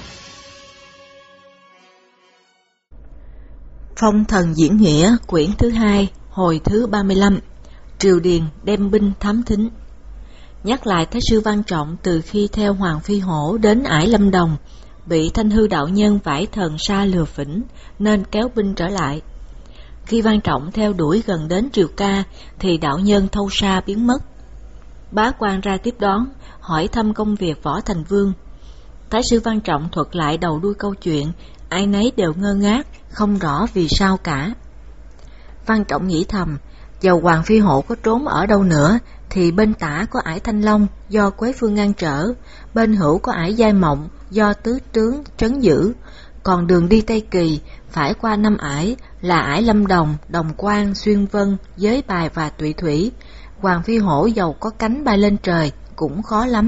Phong thần diễn nghĩa quyển thứ 2, hồi thứ 35. Triều Điền đem binh thám thính. Nhắc lại Thái sư Văn Trọng từ khi theo Hoàng Phi Hổ đến Ải Lâm Đồng, bị Thanh Hư đạo nhân vải thần sa lừa phỉnh nên kéo binh trở lại. Khi Văn Trọng theo đuổi gần đến Triều Ca thì đạo nhân thâu sa biến mất. Bá quan ra tiếp đón, hỏi thăm công việc Võ Thành Vương. Thái sư Văn Trọng thuật lại đầu đuôi câu chuyện, ai nấy đều ngơ ngác, không rõ vì sao cả. Văn Trọng nghĩ thầm, dầu Hoàng Phi Hổ có trốn ở đâu nữa, thì bên tả có ải Thanh Long do Quế Phương ngăn trở, bên hữu có ải Giai Mộng do tứ tướng trấn giữ, còn đường đi Tây Kỳ phải qua 5 ải là ải Lâm Đồng, Đồng Quan, Xuyên Vân, Giới Bài và Tụy Thủy. Hoàng Phi Hổ dầu có cánh bay lên trời cũng khó lắm.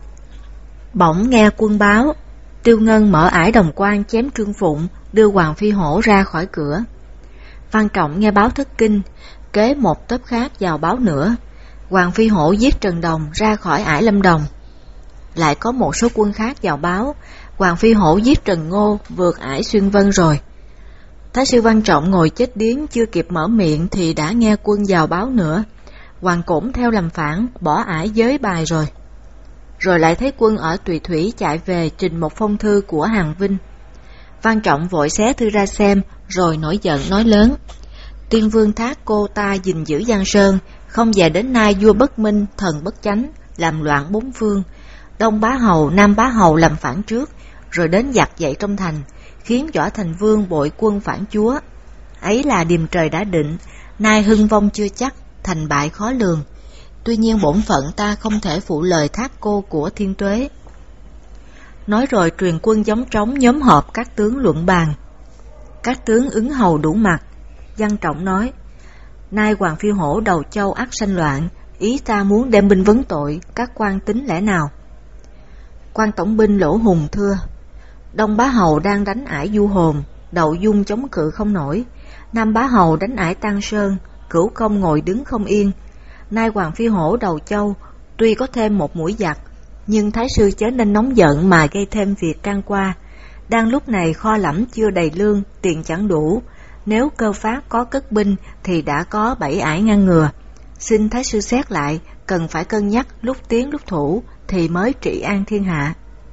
Bỗng nghe quân báo, Tiêu Ngân mở ải Đồng Quan chém Trương Phụng, đưa Hoàng Phi Hổ ra khỏi cửa. Văn Trọng nghe báo thất kinh, kế một tớp khác vào báo nữa, Hoàng Phi Hổ giết Trần Đồng ra khỏi ải Lâm Đồng. Lại có một số quân khác vào báo, Hoàng Phi Hổ giết Trần Ngô vượt ải Xuyên Vân rồi. Thái sư Văn Trọng ngồi chết điếng chưa kịp mở miệng thì đã nghe quân vào báo nữa, Hoàng Cổn theo làm phản bỏ ải Giới Bài rồi. Rồi lại thấy quân ở Tùy Thủy chạy về trình một phong thư của Hàn Vinh. Văn Trọng vội xé thư ra xem, rồi nổi giận nói lớn: Tiên vương thác cô ta gìn giữ Giang Sơn, không về đến nay vua bất minh, thần bất chánh, làm loạn bốn phương. Đông Bá Hầu, Nam Bá Hầu làm phản trước, rồi đến giặc dậy trong thành, khiến Võ Thành Vương bội quân phản chúa. Ấy là điềm trời đã định, nay hưng vong chưa chắc, thành bại khó lường. Tuy nhiên bổn phận ta không thể phụ lời thác cô của Thiên Tuế. Nói rồi truyền quân giống trống nhóm họp các tướng luận bàn. Các tướng ứng hầu đủ mặt. Văn Trọng nói: Nay Hoàng Phi Hổ đầu châu ắt sanh loạn, ý ta muốn đem binh vấn tội, các quan tính lẽ nào? Quan tổng binh Lỗ Hùng thưa: Đông Bá Hầu đang đánh ải Du Hồn, Đậu Dung chống cự không nổi. Nam Bá Hầu đánh ải Tăng Sơn, Cửu Công ngồi đứng không yên. Nay Hoàng Phi Hổ đầu châu, tuy có thêm một mũi giặc, nhưng Thái sư chớ nên nóng giận mà gây thêm việc can qua. Đang lúc này kho lẫm chưa đầy lương, tiền chẳng đủ. Nếu cơ phát có cất binh thì đã có 7 ải ngăn ngừa. Xin Thái sư xét lại, cần phải cân nhắc lúc tiến lúc thủ thì mới trị an thiên hạ.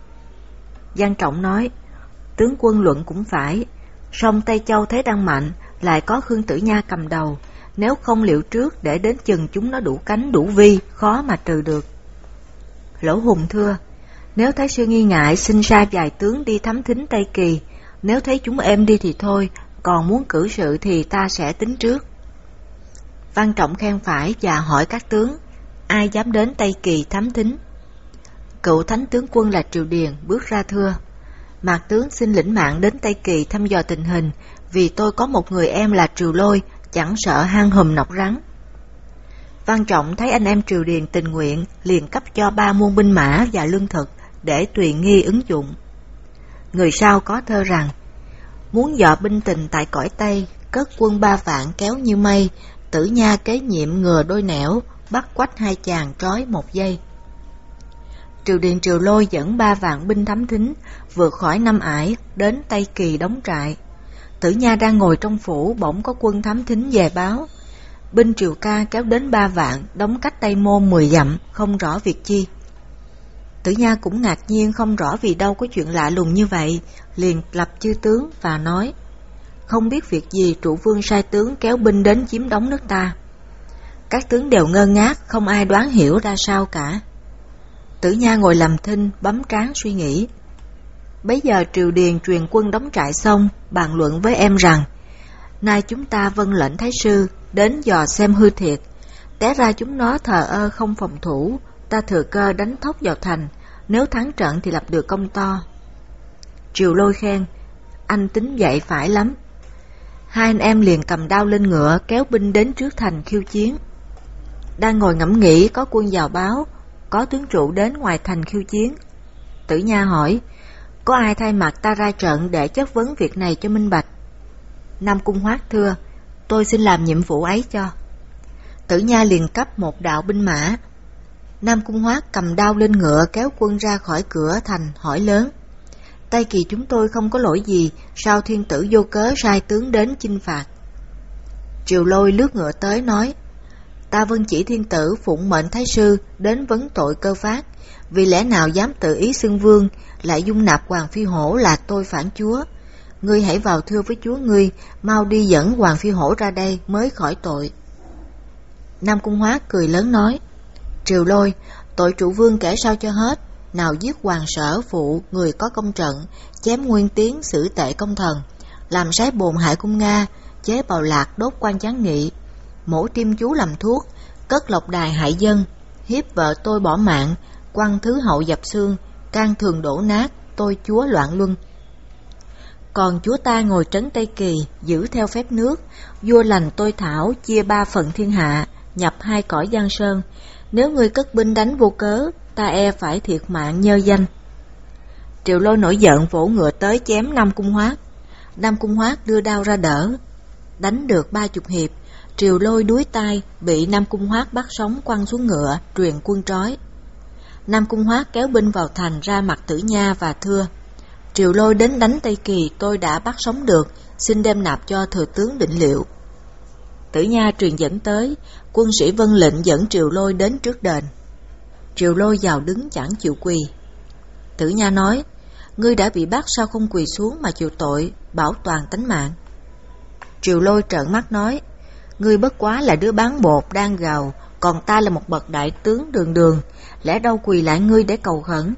Văn Trọng nói: Tướng quân luận cũng phải, song Tây Châu thế đang mạnh, lại có Khương Tử Nha cầm đầu, nếu không liệu trước để đến chừng chúng nó đủ cánh đủ vi, khó mà trừ được. Lỗ Hùng thưa: Nếu Thái sư nghi ngại, xin sai vài tướng đi thám thính Tây Kỳ, nếu thấy chúng êm đi thì thôi, còn muốn cử sự thì ta sẽ tính trước. Văn Trọng khen phải và hỏi các tướng: Ai dám đến Tây Kỳ thám thính? Cựu thánh tướng quân là Triều Điền bước ra thưa: Mạc tướng xin lĩnh mạng đến Tây Kỳ thăm dò tình hình, vì tôi có một người em là Triều Lôi, chẳng sợ hang hùm nọc rắn. Văn Trọng thấy anh em Triều Điền tình nguyện, liền cấp cho 3 muôn binh mã và lương thực để tùy nghi ứng dụng. Người sau có thơ rằng: Muốn dò binh tình tại cõi Tây, cất quân 3 vạn kéo như mây, Tử Nha kế nhiệm ngừa đôi nẻo, bắt quách 2 chàng trói 1 giây. Triều Điền Triều Lôi dẫn 3 vạn binh thám thính, vượt khỏi 5 ải, đến Tây Kỳ đóng trại. Tử Nha đang ngồi trong phủ, bỗng có quân thám thính về báo. Binh Triều Ca kéo đến 3 vạn, đóng cách Tây Môn 10 dặm, không rõ việc chi. Tử Nha cũng ngạc nhiên không rõ vì đâu có chuyện lạ lùng như vậy, liền lập chư tướng và nói: Không biết việc gì trụ vương sai tướng kéo binh đến chiếm đóng nước ta. Các tướng đều ngơ ngác, không ai đoán hiểu ra sao cả. Tử Nha ngồi làm thinh, bấm trán suy nghĩ. Bấy giờ Triều Điền truyền quân đóng trại xong, bàn luận với em rằng: Nay chúng ta vâng lệnh Thái sư đến dò xem hư thiệt, té ra chúng nó thờ ơ không phòng thủ, ta thừa cơ đánh thốc vào thành, nếu thắng trận thì lập được công to. Triều Lôi khen: Anh tính vậy phải lắm. Hai anh em liền cầm đao lên ngựa, kéo binh đến trước thành khiêu chiến. Đang ngồi ngẫm nghĩ, có quân vào báo, có tướng trụ đến ngoài thành khiêu chiến. Tử Nha hỏi: Có ai thay mặt ta ra trận để chất vấn việc này cho minh bạch? Nam Cung Hoát thưa: Tôi xin làm nhiệm vụ ấy cho. Tử Nha liền cấp một đạo binh mã. Nam Cung Hoát cầm đao lên ngựa kéo quân ra khỏi cửa thành hỏi lớn: Tây Kỳ chúng tôi không có lỗi gì, sao thiên tử vô cớ sai tướng đến chinh phạt? Triều Lôi lướt ngựa tới nói, ta vâng chỉ thiên tử phụng mệnh thái sư đến vấn tội Cơ Phát, vì lẽ nào dám tự ý xưng vương, lại dung nạp Hoàng Phi Hổ là tôi phản chúa. Ngươi hãy vào thưa với chúa ngươi, mau đi dẫn Hoàng Phi Hổ ra đây mới khỏi tội. Nam Cung Hoát cười lớn nói, Triều Lôi, tội trụ vương kể sao cho hết, nào giết hoàng sở phụ người có công trận, chém Nguyên Tiến xử tệ công thần, làm sái bồn hại cung Nga, chế bào lạc đốt quan gián nghị, mổ tim chú làm thuốc, cất lộc đài hại dân, hiếp vợ tôi bỏ mạng, quăng thứ hậu dập xương, can thường đổ nát, tôi chúa loạn luân. Còn chúa ta ngồi trấn Tây Kỳ, giữ theo phép nước, vua lành tôi thảo chia 3 phần thiên hạ, nhập 2 cõi Giang Sơn. Nếu ngươi cất binh đánh vô cớ, ta e phải thiệt mạng nhơ danh. Triều Lôi nổi giận vỗ ngựa tới chém Nam Cung Hoát. Nam Cung Hoát đưa đao ra đỡ, đánh được 30 hiệp. Triều Lôi đuối tay, bị Nam Cung Hoát bắt sống quăng xuống ngựa, truyền quân trói. Nam Cung Hoát kéo binh vào thành ra mặt Tử Nha và thưa, Triều Lôi đến đánh Tây Kỳ tôi đã bắt sống được, xin đem nạp cho thừa tướng định liệu. Tử Nha truyền dẫn tới, quân sĩ vâng lệnh dẫn Triều Lôi đến trước đền. Triều Lôi vào đứng chẳng chịu quỳ. Tử Nha nói, ngươi đã bị bắt sao không quỳ xuống mà chịu tội, bảo toàn tánh mạng. Triều Lôi trợn mắt nói, ngươi bất quá là đứa bán bột đang gào, còn ta là một bậc đại tướng đường đường, lẽ đâu quỳ lại ngươi để cầu khẩn.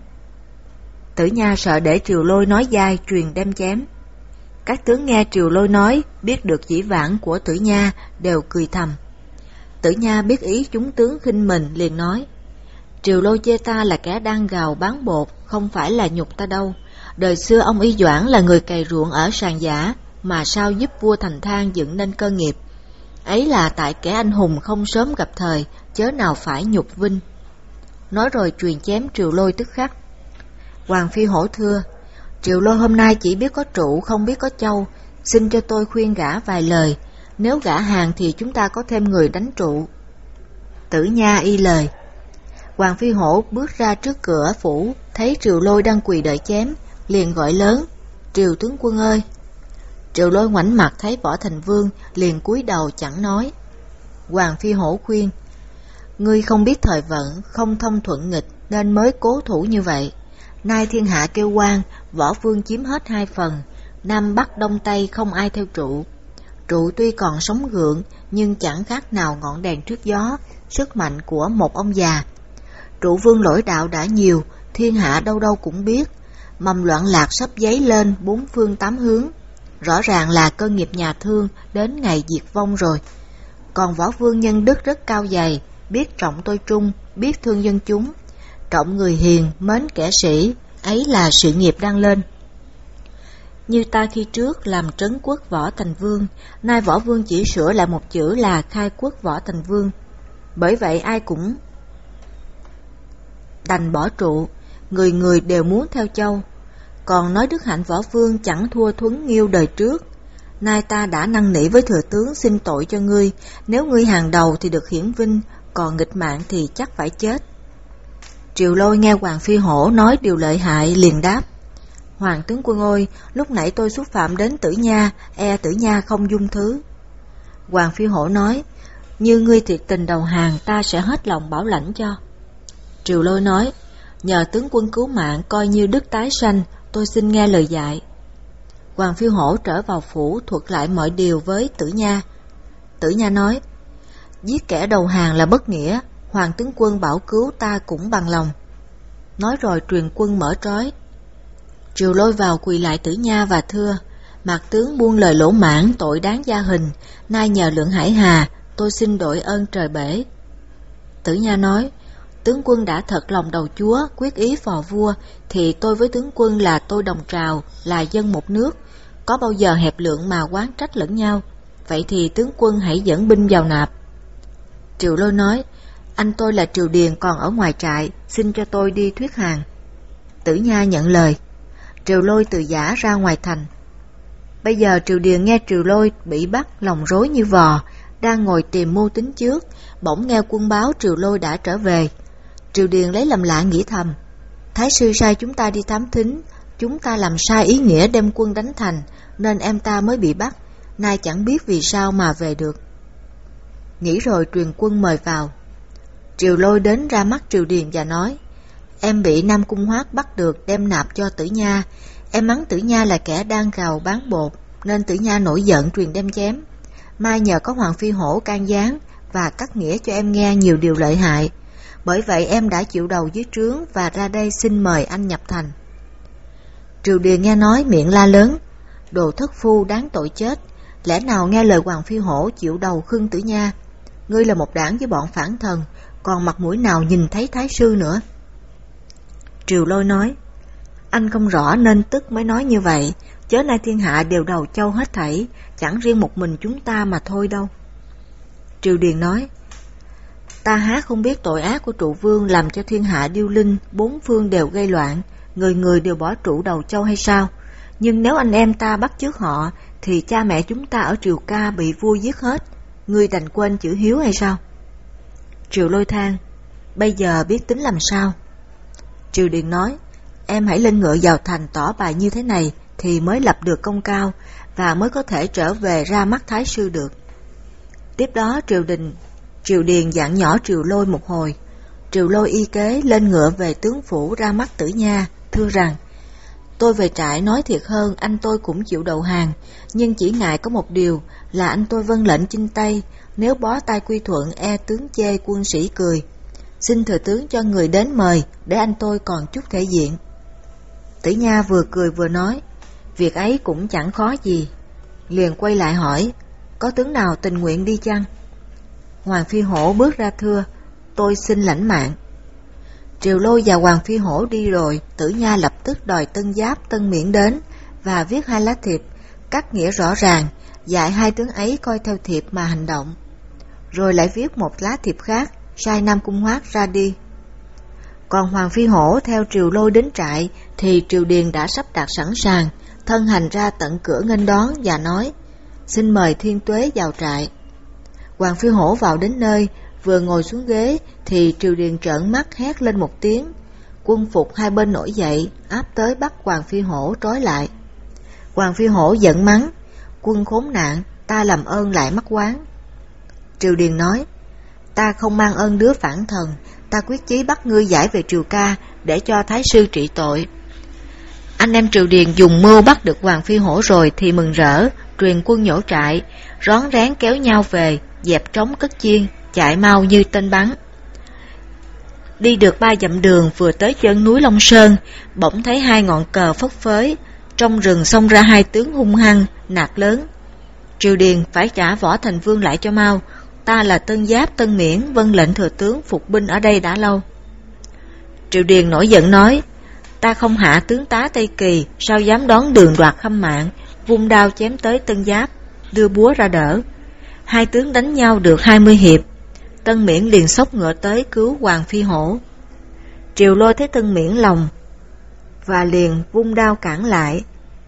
Tử Nha sợ để Triều Lôi nói dai, truyền đem chém. Các tướng nghe Triều Lôi nói, biết được dĩ vãng của Tử Nha, đều cười thầm. Tử Nha biết ý chúng tướng khinh mình, liền nói, Triều Lôi chê ta là kẻ đang gào bán bột, không phải là nhục ta đâu. Đời xưa ông Y Doãn là người cày ruộng ở Sàn Giả, mà sao giúp vua Thành Thang dựng nên cơ nghiệp. Ấy là tại kẻ anh hùng không sớm gặp thời, chớ nào phải nhục vinh. Nói rồi truyền chém Triều Lôi tức khắc. Hoàng Phi Hổ thưa, Triều Lôi hôm nay chỉ biết có trụ không biết có châu, xin cho tôi khuyên gã vài lời, nếu gã hàng thì chúng ta có thêm người đánh trụ. Tử Nha y lời. Hoàng Phi Hổ bước ra trước cửa phủ, thấy Triều Lôi đang quỳ đợi chém, liền gọi lớn, Triều tướng quân ơi. Triều Lôi ngoảnh mặt thấy Võ Thành Vương, liền cúi đầu chẳng nói. Hoàng Phi Hổ khuyên, ngươi không biết thời vận, không thông thuận nghịch nên mới cố thủ như vậy. Nay thiên hạ kêu oan, Võ Vương chiếm hết 2 phần, Nam Bắc Đông Tây không ai theo trụ. Trụ tuy còn sống gượng, nhưng chẳng khác nào ngọn đèn trước gió, sức mạnh của một ông già. Trụ vương lỗi đạo đã nhiều, thiên hạ đâu đâu cũng biết, mầm loạn lạc sắp dấy lên 4 phương 8 hướng. Rõ ràng là cơ nghiệp nhà Thương đến ngày diệt vong rồi. Còn Võ Vương nhân đức rất cao dày, biết trọng tôi trung, biết thương dân chúng, trọng người hiền, mến kẻ sĩ, ấy là sự nghiệp đang lên. Như ta khi trước làm trấn quốc Võ Thành Vương, nay Võ Vương chỉ sửa lại một chữ là khai quốc Võ Thành Vương. Bởi vậy ai cũng đành bỏ trụ, người người đều muốn theo châu. Còn nói đức hạnh Võ Vương chẳng thua Thuấn Nghiêu đời trước. Nay ta đã năn nỉ với thừa tướng xin tội cho ngươi, nếu ngươi hàng đầu thì được hiển vinh, còn nghịch mạng thì chắc phải chết. Triều Lôi nghe Hoàng Phi Hổ nói điều lợi hại, liền đáp, Hoàng tướng quân ơi, lúc nãy tôi xúc phạm đến Tử Nha, e Tử Nha không dung thứ. Hoàng Phi Hổ nói, như ngươi thiệt tình đầu hàng, ta sẽ hết lòng bảo lãnh cho. Triều Lôi nói, nhờ tướng quân cứu mạng, coi như đức tái sanh, tôi xin nghe lời dạy. Hoàng Phi Hổ trở vào phủ thuật lại mọi điều với Tử Nha. Tử Nha nói, giết kẻ đầu hàng là bất nghĩa, Hoàng tướng quân bảo cứu ta cũng bằng lòng. Nói rồi truyền quân mở trói. Triều Lôi vào quỳ lại Tử Nha và thưa, Mạc tướng buông lời lỗ mãn, tội đáng gia hình, nay nhờ lượng hải hà, tôi xin đội ơn trời bể. Tử Nha nói, tướng quân đã thật lòng đầu chúa, quyết ý phò vua, thì tôi với tướng quân là tôi đồng trào, là dân một nước, có bao giờ hẹp lượng mà oán trách lẫn nhau. Vậy thì tướng quân hãy dẫn binh vào nạp. Triều Lôi nói, anh tôi là Triều Điền còn ở ngoài trại, xin cho tôi đi thuyết hàng. Tử Nha nhận lời. Triều Lôi từ giã ra ngoài thành. Bây giờ Triều Điền nghe Triều Lôi bị bắt, lòng rối như vò, đang ngồi tìm mưu tính trước, bỗng nghe quân báo Triều Lôi đã trở về. Triều Điền lấy làm lạ nghĩ thầm, Thái sư sai chúng ta đi thám thính, Chúng ta làm sai ý nghĩa đem quân đánh thành, nên em ta mới bị bắt, nay chẳng biết vì sao mà về được. Nghĩ rồi truyền quân mời vào. Triều Lôi đến ra mắt Triều Điền và nói: Em bị Nam Cung Hoát bắt được đem nạp cho Tử Nha. Em mắng Tử Nha là kẻ đang gào bán bột, nên Tử Nha nổi giận truyền đem chém. Mai nhờ có Hoàng Phi Hổ can gián và cắt nghĩa cho em nghe nhiều điều lợi hại. Bởi vậy em đã chịu đầu dưới trướng và ra đây xin mời anh nhập thành. Triều Điền nghe nói miệng la lớn: Đồ thất phu đáng tội chết, lẽ nào nghe lời Hoàng Phi Hổ chịu đầu khưng Tử Nha? Ngươi là một đảng với bọn phản thần, còn mặt mũi nào nhìn thấy thái sư nữa? Triều Lôi nói: Anh không rõ nên tức mới nói như vậy, chớ nay thiên hạ đều đầu châu hết thảy, chẳng riêng một mình chúng ta mà thôi đâu. Triều Điền nói: Ta há không biết tội ác của trụ vương làm cho thiên hạ điêu linh, bốn phương đều gây loạn, người người đều bỏ trụ đầu châu hay sao? Nhưng nếu anh em ta bắt chước họ, thì cha mẹ chúng ta ở Triều Ca bị vua giết hết, ngươi đành quên chữ hiếu hay sao? Triều Lôi than: Bây giờ biết tính làm sao? Triều Điền nói: Em hãy lên ngựa vào thành tỏ bài như thế này, thì mới lập được công cao, và mới có thể trở về ra mắt thái sư được. Tiếp đó Triều Điền dặn nhỏ Triều Lôi một hồi. Triều Lôi y kế lên ngựa về tướng phủ ra mắt Tử Nha, thưa rằng: Tôi về trại nói thiệt hơn, anh tôi cũng chịu đầu hàng, nhưng chỉ ngại có một điều là anh tôi vâng lệnh chinh Tây, nếu bó tay quy thuận e tướng chê quân sĩ cười. Xin thừa tướng cho người đến mời, để anh tôi còn chút thể diện. Tử Nha vừa cười vừa nói: Việc ấy cũng chẳng khó gì. Liền quay lại hỏi: Có tướng nào tình nguyện đi chăng? Hoàng Phi Hổ bước ra thưa: Tôi xin lãnh mạng. Triều Lôi và Hoàng Phi Hổ đi rồi, Tử Nha lập tức đòi Tân Giáp, Tân Miễn đến và viết 2 lá thiệp, cắt nghĩa rõ ràng, dạy 2 tướng ấy coi theo thiệp mà hành động. Rồi lại viết 1 lá thiệp khác, sai Nam Cung Hoát ra đi. Còn Hoàng Phi Hổ theo Triều Lôi đến trại thì Triều Điền đã sắp đặt sẵn sàng, thân hành ra tận cửa nghênh đón và nói: Xin mời Thiên Tuế vào trại. Hoàng Phi Hổ vào đến nơi, vừa ngồi xuống ghế thì Triều Điền trợn mắt hét lên một tiếng. Quân phục hai bên nổi dậy, áp tới bắt Hoàng Phi Hổ trói lại. Hoàng Phi Hổ giận mắng: Quân khốn nạn, ta làm ơn lại mắc oán. Triều Điền nói: Ta không mang ơn đứa phản thần, ta quyết chí bắt ngươi giải về Triều Ca để cho thái sư trị tội. Anh em Triều Điền dùng mưu bắt được Hoàng Phi Hổ rồi thì mừng rỡ, truyền quân nhổ trại, rón rén kéo nhau về, dẹp trống cất chiên, chạy mau như tên bắn. Đi được 3 dặm đường, vừa tới chân núi Long Sơn, bỗng thấy 2 ngọn cờ phất phới, trong rừng xông ra 2 tướng hung hăng, nạt lớn: Triều Điền phải trả Võ Thành Vương lại cho mau, ta là Tân Giáp, Tân Miễn, vâng lệnh thừa tướng phục binh ở đây đã lâu. Triều Điền nổi giận nói: Ta không hạ tướng tá Tây Kỳ, sao dám đón đường đoạt khâm mạng, vung đao chém tới Tân Giáp, đưa búa ra đỡ. 2 tướng đánh nhau được 20 hiệp, Tân Miễn liền xốc ngựa tới cứu Hoàng Phi Hổ. Triều Lôi thấy Tân Miễn lòng và liền vung đao cản lại.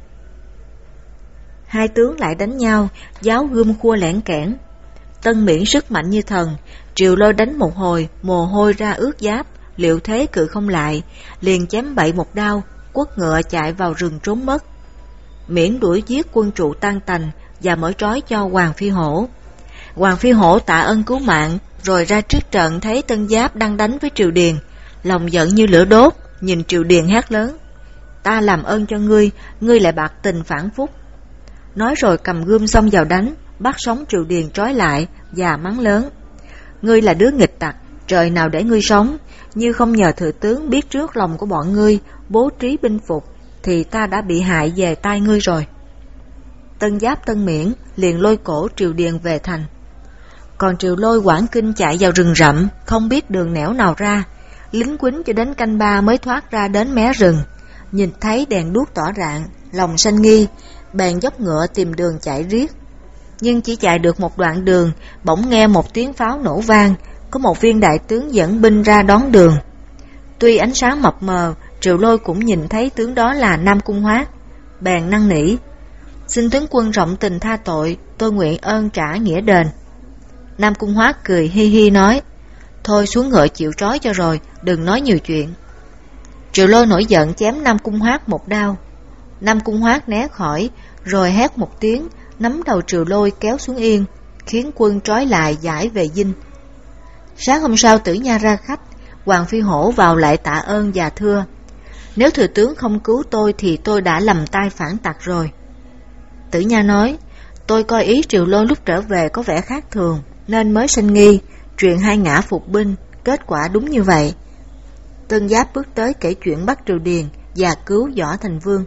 2 tướng lại đánh nhau, giáo gươm khua lẻn kẽn. Tân Miễn sức mạnh như thần, Triều Lôi đánh một hồi, mồ hôi ra ướt giáp, liệu thế cự không lại, liền chém bậy một đao, quất ngựa chạy vào rừng trốn mất. Miễn đuổi giết quân trụ tan tành và mở trói cho Hoàng Phi Hổ. Hoàng Phi Hổ tạ ơn cứu mạng, rồi ra trước trận thấy Tân Giáp đang đánh với Triều Điền, lòng giận như lửa đốt, nhìn Triều Điền hét lớn: Ta làm ơn cho ngươi, ngươi lại bạc tình phản phúc. Nói rồi cầm gươm xông vào đánh, bắt sống Triều Điền trói lại và mắng lớn: Ngươi là đứa nghịch tặc, trời nào để ngươi sống, như không nhờ thừa tướng biết trước lòng của bọn ngươi, bố trí binh phục, thì ta đã bị hại về tay ngươi rồi. Tân Giáp, Tân Miễn liền lôi cổ Triều Điền về thành. Còn Triều Lôi hoảng kinh chạy vào rừng rậm, không biết đường nẻo nào ra, lính quýnh cho đến canh 3 mới thoát ra đến mé rừng. Nhìn thấy đèn đuốc tỏ rạng, lòng sanh nghi, bèn dốc ngựa tìm đường chạy riết. Nhưng chỉ chạy được một đoạn đường, bỗng nghe một tiếng pháo nổ vang, có một viên đại tướng dẫn binh ra đón đường. Tuy ánh sáng mập mờ, Triều Lôi cũng nhìn thấy tướng đó là Nam Cung Hoát, bèn năn nỉ: Xin tướng quân rộng tình tha tội, tôi nguyện ơn trả nghĩa đền. Nam Cung Hoát cười hi hi nói: Thôi xuống ngựa chịu trói cho rồi, đừng nói nhiều chuyện. Triệu Lôi nổi giận chém Nam Cung Hoát một đao. Nam Cung Hoát né khỏi, rồi hét một tiếng, nắm đầu Triệu Lôi kéo xuống yên, khiến quân trói lại giải về dinh. Sáng hôm sau Tử Nha ra khách, Hoàng Phi Hổ vào lại tạ ơn và thưa: nếu thừa tướng không cứu tôi thì tôi đã lầm tay phản tặc rồi. Tử Nha nói: tôi coi ý Triệu Lôi lúc trở về có vẻ khác thường, nên mới sinh nghi, truyền 2 ngã phục binh, kết quả đúng như vậy. Tân Giáp bước tới kể chuyện bắt Triều Điền và cứu Võ Thành Vương.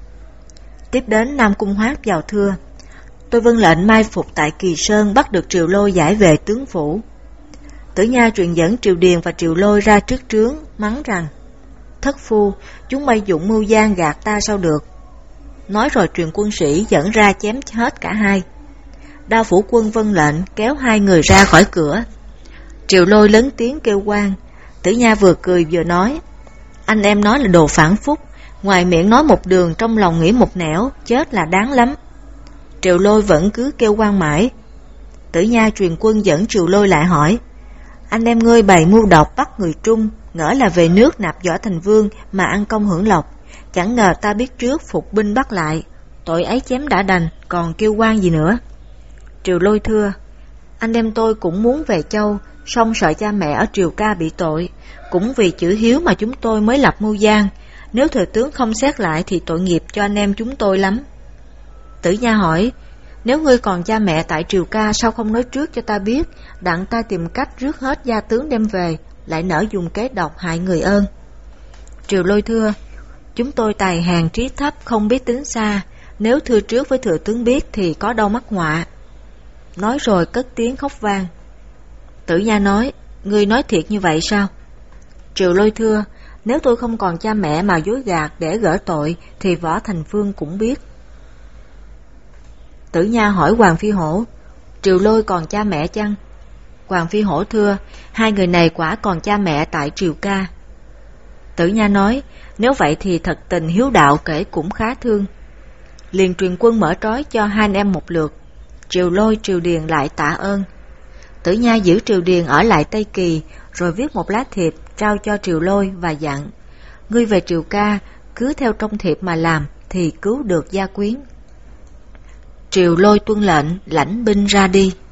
Tiếp đến Nam Cung Hoát vào thưa: tôi vâng lệnh mai phục tại Kỳ Sơn, bắt được Triệu Lôi giải về tướng phủ. Tử Nha truyền dẫn Triều Điền và Triệu Lôi ra trước trướng, mắng rằng: thất phu, chúng bay dụng mưu gian gạt ta sao được. Nói rồi truyền quân sĩ dẫn ra chém hết cả hai. Đao phủ quân vâng lệnh kéo 2 người ra khỏi cửa. Triệu Lôi lớn tiếng kêu oan. Tử Nha vừa cười vừa nói: anh em nói là đồ phản phúc, ngoài miệng nói một đường, trong lòng nghĩ một nẻo, chết là đáng lắm. Triệu Lôi vẫn cứ kêu oan mãi. Tử Nha truyền quân dẫn Triệu Lôi lại hỏi: anh em ngươi bày mưu độc bắt người Trung, ngỡ là về nước nạp Võ Thành Vương mà ăn công hưởng lộc, chẳng ngờ ta biết trước phục binh bắt lại, tội ấy chém đã đành, còn kêu oan gì nữa. Triệu Lôi thưa: anh em tôi cũng muốn về Châu, song sợ cha mẹ ở Triều Ca bị tội, cũng vì chữ hiếu mà chúng tôi mới lập mưu gian, nếu thừa tướng không xét lại thì tội nghiệp cho anh em chúng tôi lắm. Tử Nha hỏi: nếu ngươi còn cha mẹ tại Triều Ca, sao không nói trước cho ta biết, đặng ta tìm cách rước hết gia tướng đem về, lại nỡ dùng kế độc hại người ơn. Triệu Lôi thưa: chúng tôi tài hèn trí thấp, không biết tính xa, nếu thưa trước với thừa tướng biết thì có đâu mắc họa. Nói rồi cất tiếng khóc vang. Tử Nha nói: ngươi nói thiệt như vậy sao? Triệu Lôi thưa: nếu tôi không còn cha mẹ mà dối gạt để gỡ tội thì Võ Thành Vương cũng biết. Tử Nha hỏi Hoàng Phi Hổ: Triệu Lôi còn cha mẹ chăng? Hoàng Phi Hổ thưa: 2 người này quả còn cha mẹ tại Triều Ca. Tử Nha nói: nếu vậy thì thật tình hiếu đạo kể cũng khá thương. Liền truyền quân mở trói cho 2 anh em một lượt. Triệu Lôi, Triều Điền lại tạ ơn. Tử Nha giữ Triều Điền ở lại Tây Kỳ, rồi viết một lá thiệp trao cho Triệu Lôi và dặn: ngươi về Triều Ca, cứ theo trong thiệp mà làm thì cứu được gia quyến. Triệu Lôi tuân lệnh, lãnh binh ra đi.